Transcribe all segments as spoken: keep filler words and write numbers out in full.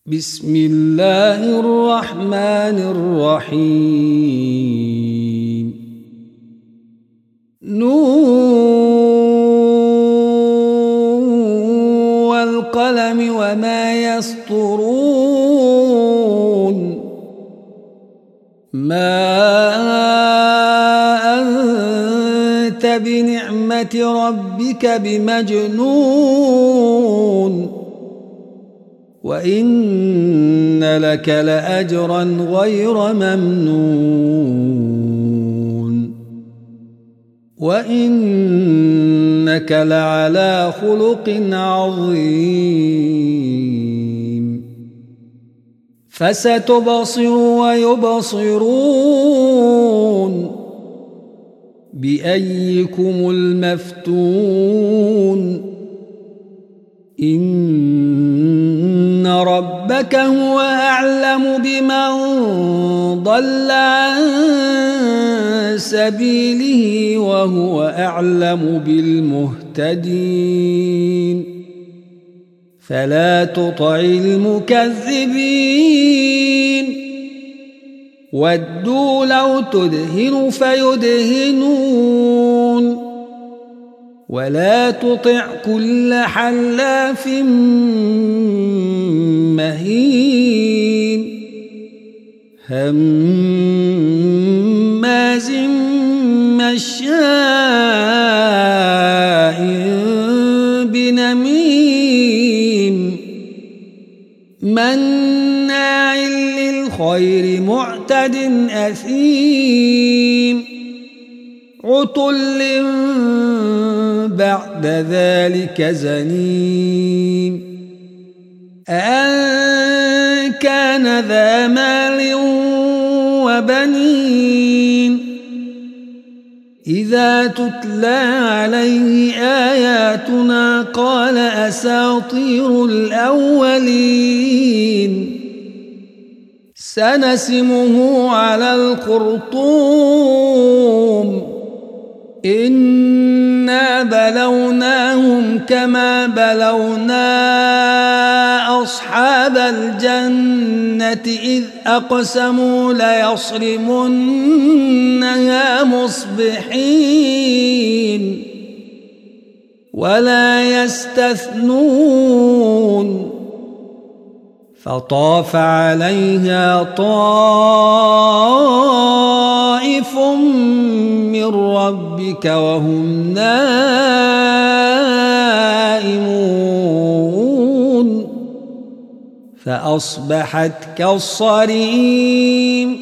بسم الله الرحمن الرحيم نون والقلم وما يسطرون ما أنت بنعمة ربك بمجنون وإن لك لأجرا غير ممنون وإنك لعلى خلق عظيم فستبصر ويبصرون بأيكم المفتون إن ربك هو أعلم بمن ضل عن سبيله وهو أعلم بالمهتدين فلا تطع المكذبين ودوا لو تدهن فيدهنون ولا تطع كل حلاف مهين هماز مشاء بنميم مناع للخير معتد أثيم عتل بعد ذلك زنيم أن كان ذا مال وبنين إذا تتلى عليه آياتنا قال أساطير الأولين سنسمه على الخرطوم إنا بلوناهم كما بلونا أصحاب الجنة إذ أقسموا ليصرمنها مصبحين ولا يستثنون فطاف عليها طائف من ربك وهم نائمون فأصبحت كالصريم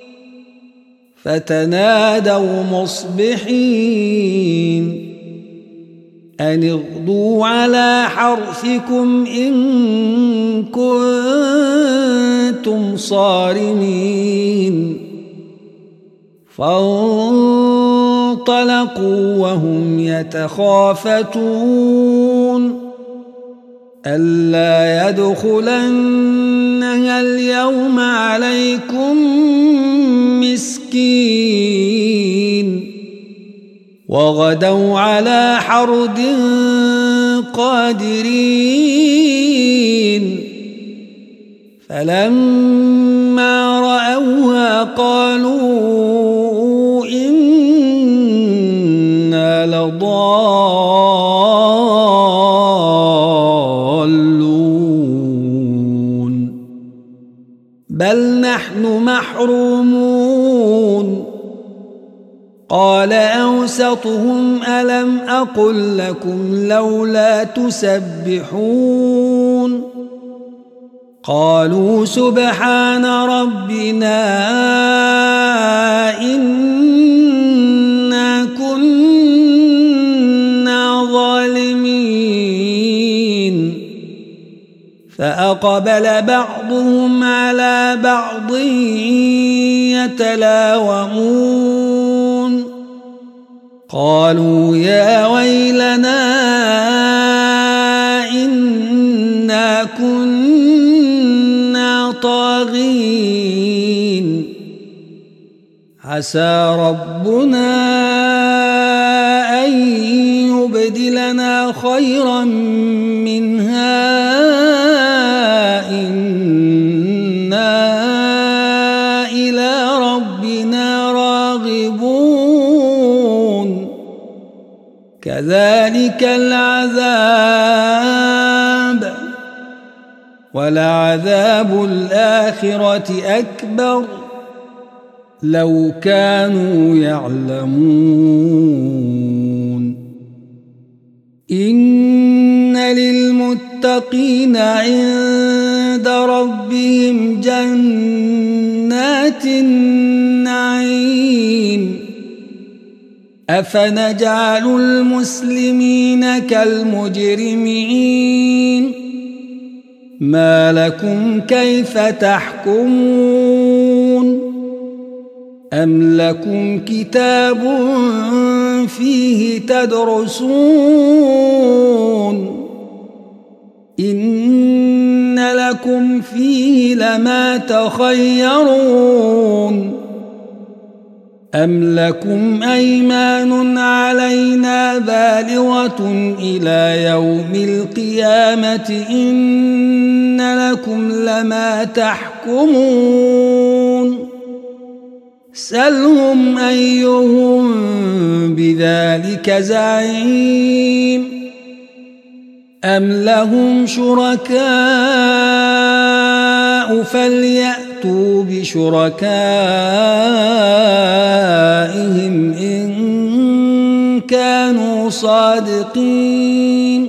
فتنادوا مصبحين أن اغدوا على حرثكم إن كنتم صارمين فانطلقوا وهم يتخافتون ألا يدخلنها اليوم عليكم مسكين وغدوا على حرد قادرين فلما رأوها قالوا إنا لضالون بل نحن محرومون قال أوسطهم ألم أقل لكم لولا تسبحون قالوا سبحان ربنا إنا كنا ظالمين فأقبل بعضهم على بعض يتلاومون قالوا يا ويلنا إنا كنا طاغين عسى ربنا أن يبدلنا خيرا منها إنا فذلك العذاب ولعذاب الآخرة أكبر لو كانوا يعلمون إن للمتقين عند ربهم جنات النعيم أفنجعل المسلمين كالمجرمين ما لكم كيف تحكمون أم لكم كتاب فيه تدرسون إن لكم فيه لما تخيرون أم لكم أيمان علينا بالغة إلى يوم القيامة إن لكم لما تحكمون سلهم أيهم بذلك زعيم أم لهم شركاء فليأتوا بشركائهم إن كانوا صادقين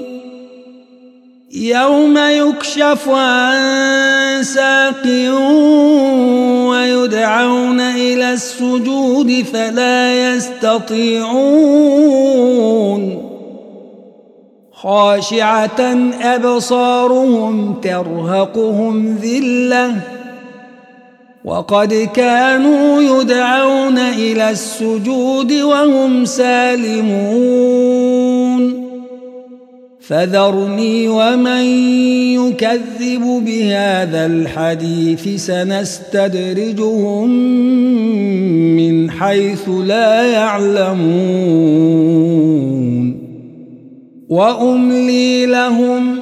يوم يكشف عن ساق ويدعون إلى السجود فلا يستطيعون خاشعة أبصارهم ترهقهم ذلة وقد كانوا يدعون إلى السجود وهم سالمون فذرني ومن يكذب بهذا الحديث سنستدرجهم من حيث لا يعلمون وأملي لهم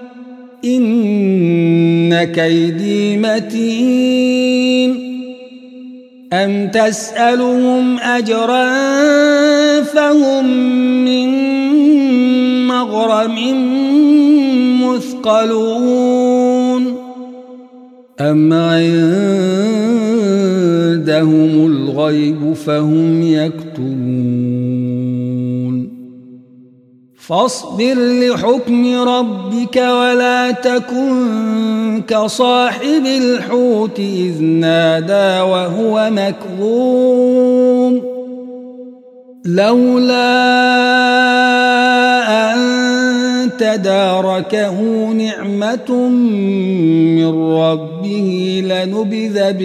إن كيدي متين أم تسألهم أجرا فهم من مغرم مثقلون أم عندهم الغيب فهم يكتبون فاصبر لحكم ربك ولا تكن كصاحب الحوت إذ نادى وهو مكظوم لولا أن تداركه نعمة من ربه لنبذ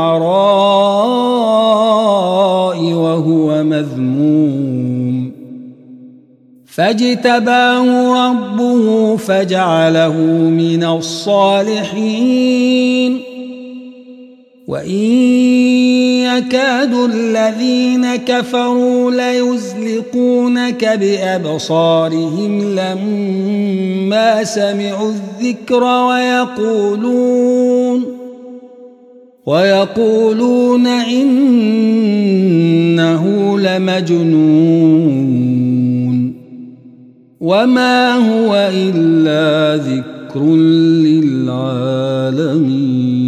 بالعراء وهو مذموم فاجتباه ربه فجعله من الصالحين وإن يكاد الذين كفروا ليزلقونك بأبصارهم لما سمعوا الذكر ويقولون ويقولون إنه لمجنون وما هو إلا ذكر للعالمين.